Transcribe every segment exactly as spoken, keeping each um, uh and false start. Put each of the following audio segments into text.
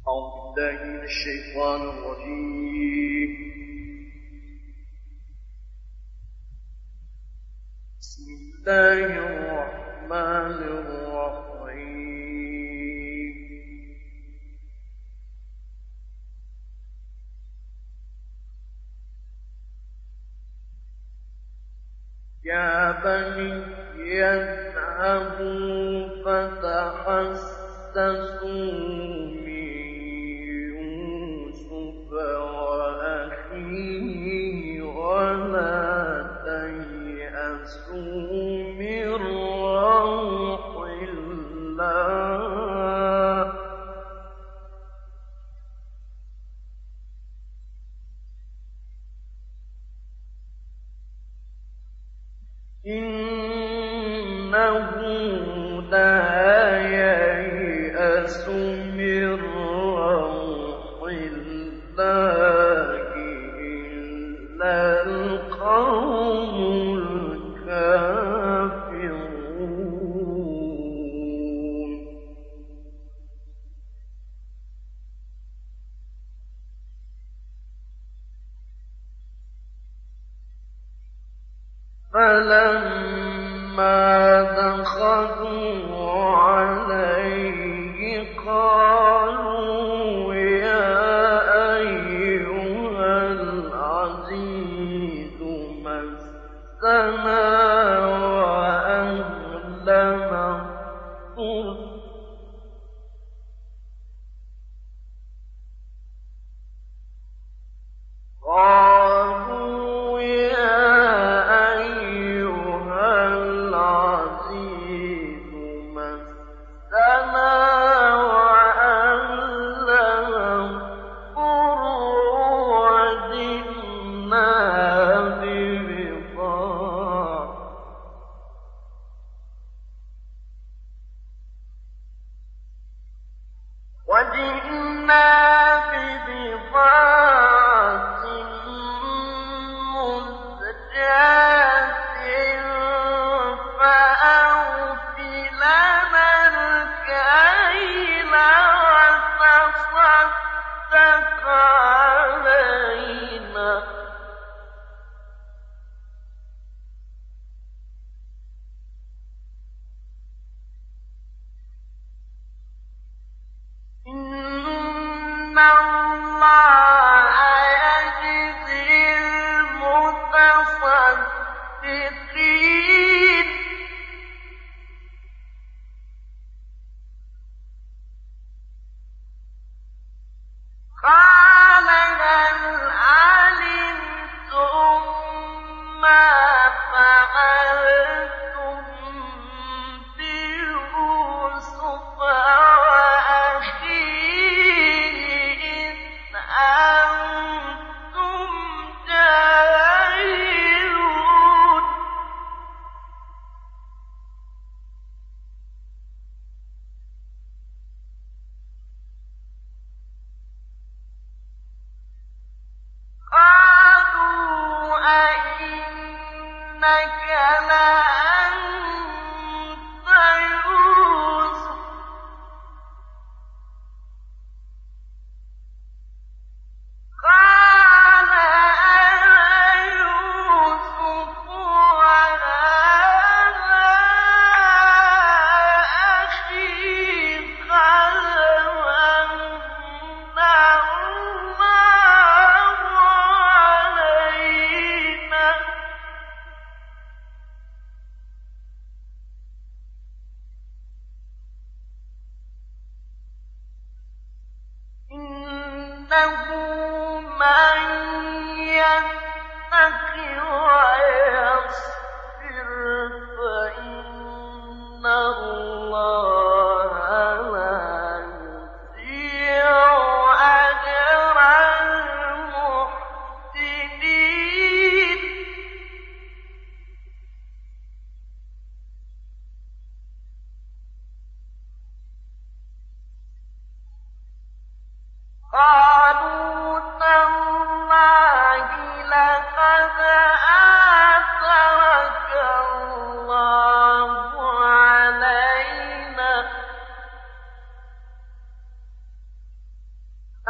أعوذ بالله من الشيطان الرجيم. بسم الله الرحمن الرحيم. يا بني اذهبوا فتحسسوا إنه لا ييأس من روح الله إلا القوم الكافرون. فلما دخلوا عليه قالوا يا أيها العزيز مسنا وأهلنا الضر قالوا يا وجئنا ببضاعة مزجاة فأوف لنا الكيل وتصدق علينا إن الله يجزي المتصدقين. قال هل علمتم ما فعلتم بيوسف قالوا أئنك لأنت يوسف قال أنا يوسف وهذا أخي قد من الله علينا إنه من يتق ويصبر فإن الله لا يضيع أجر المحسنين. قالوا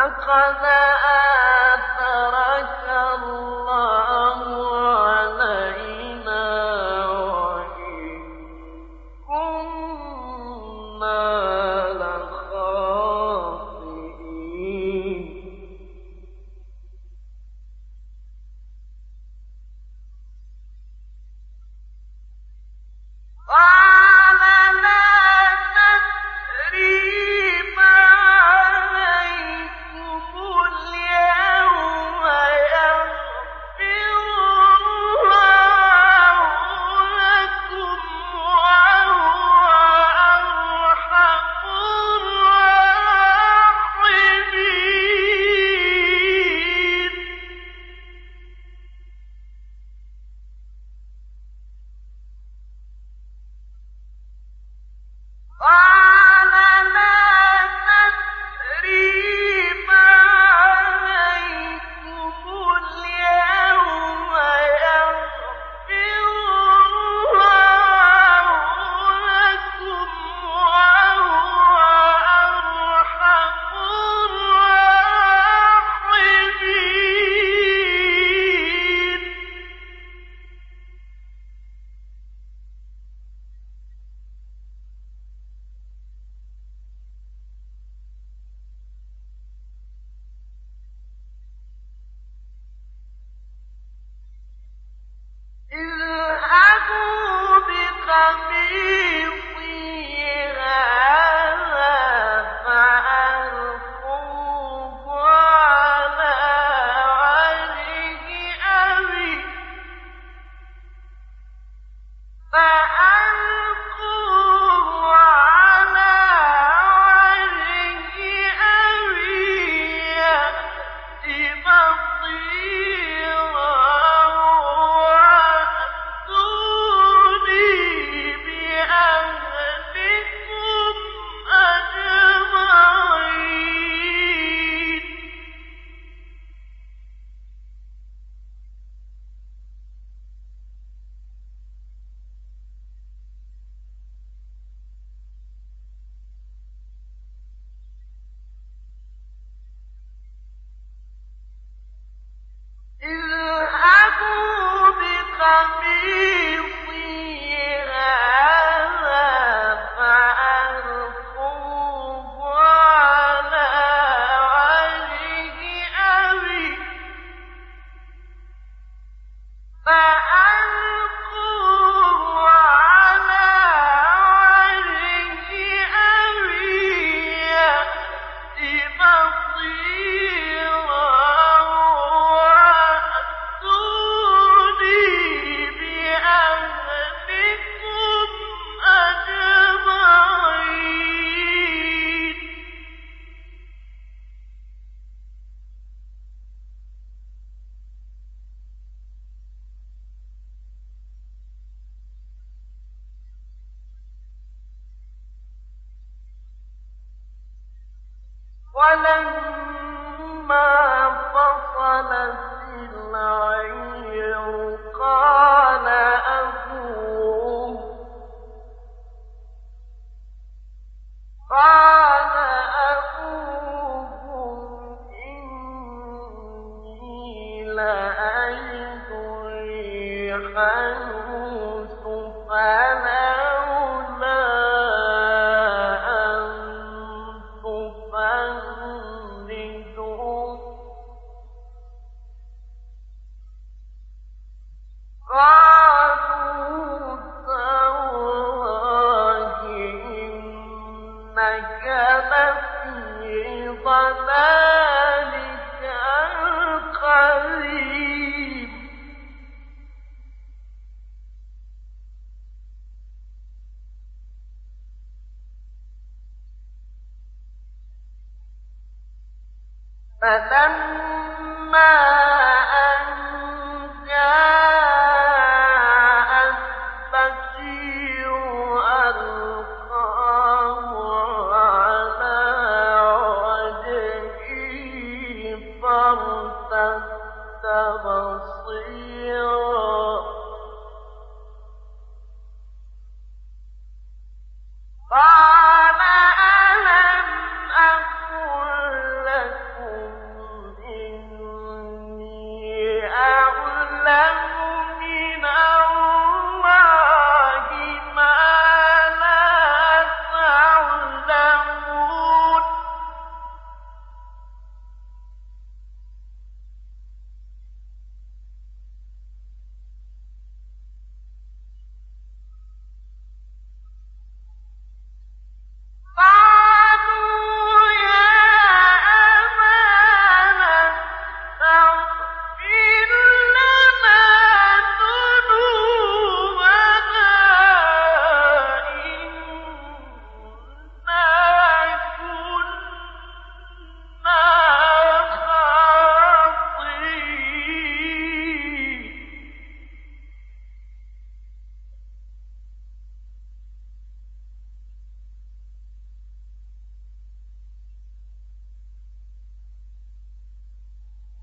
قال ألم أقل لكم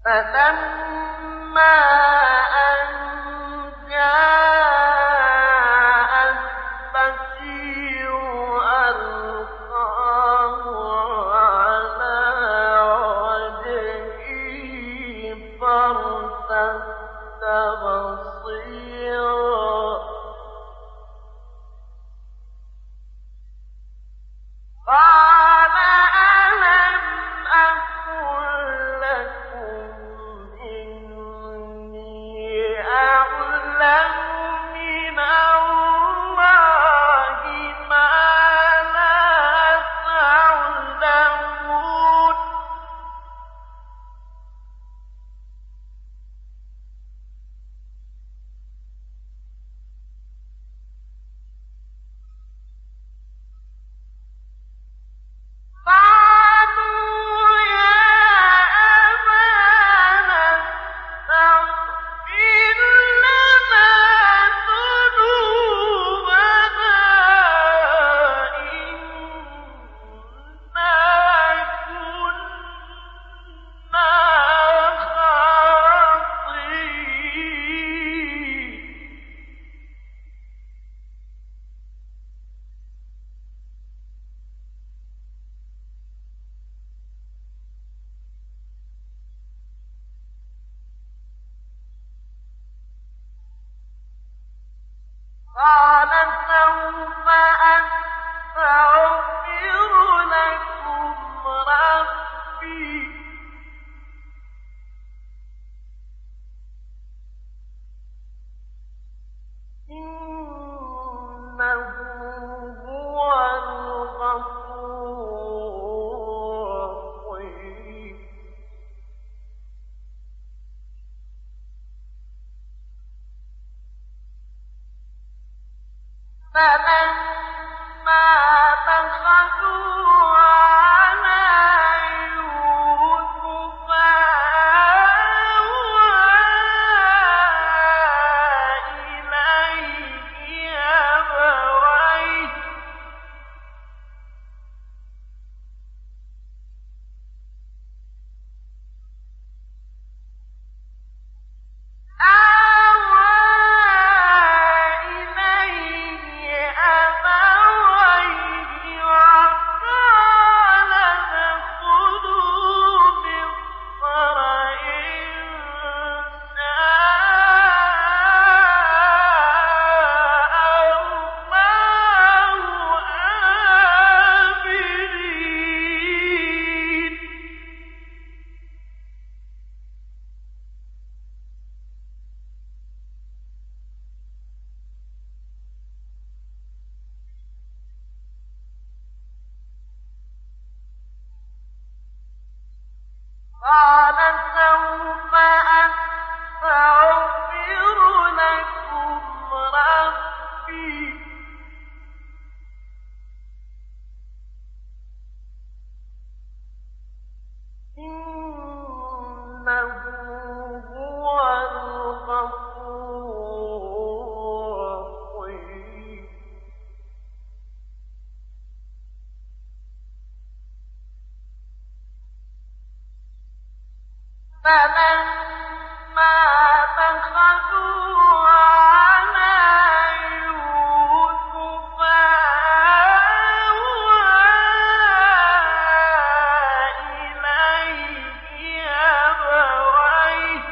فلما أن جاء السَّسِيرُ ألقاه على وجهه فارتد بصيرا قال ألم أقل لكم إني أعلم من الله ما لا تعلمون قالوا يا أبانا استغفر لنا ذنوبنا إنا كنا خاطئين قال سوف أستغفر لكم ربي إنه هو الغفور الرحيم فلما دخلوا على يوسف آوى إليه أبويه آوى إليه أبويه وقال ادخلوا مصر إن شاء الله آمنين قال سوف أستغفر لكم ربي إنه هو الغفور الرحيم فلما دخلوا على يوسف آوى إليه أبويه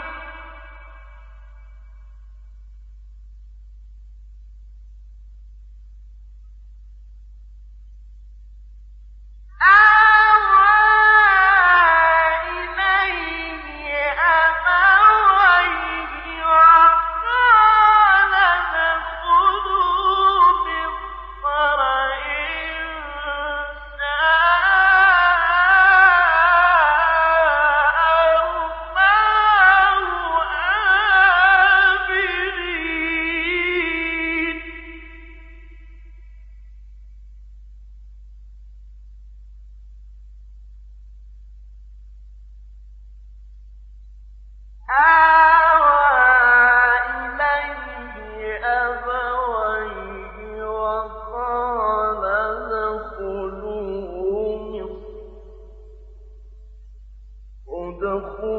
آوى إليه أبويه وقال ادخلوا مصر إن شاء الله آمنين آوى إليه أبويه وقال ادخلوا مصر ادخلوا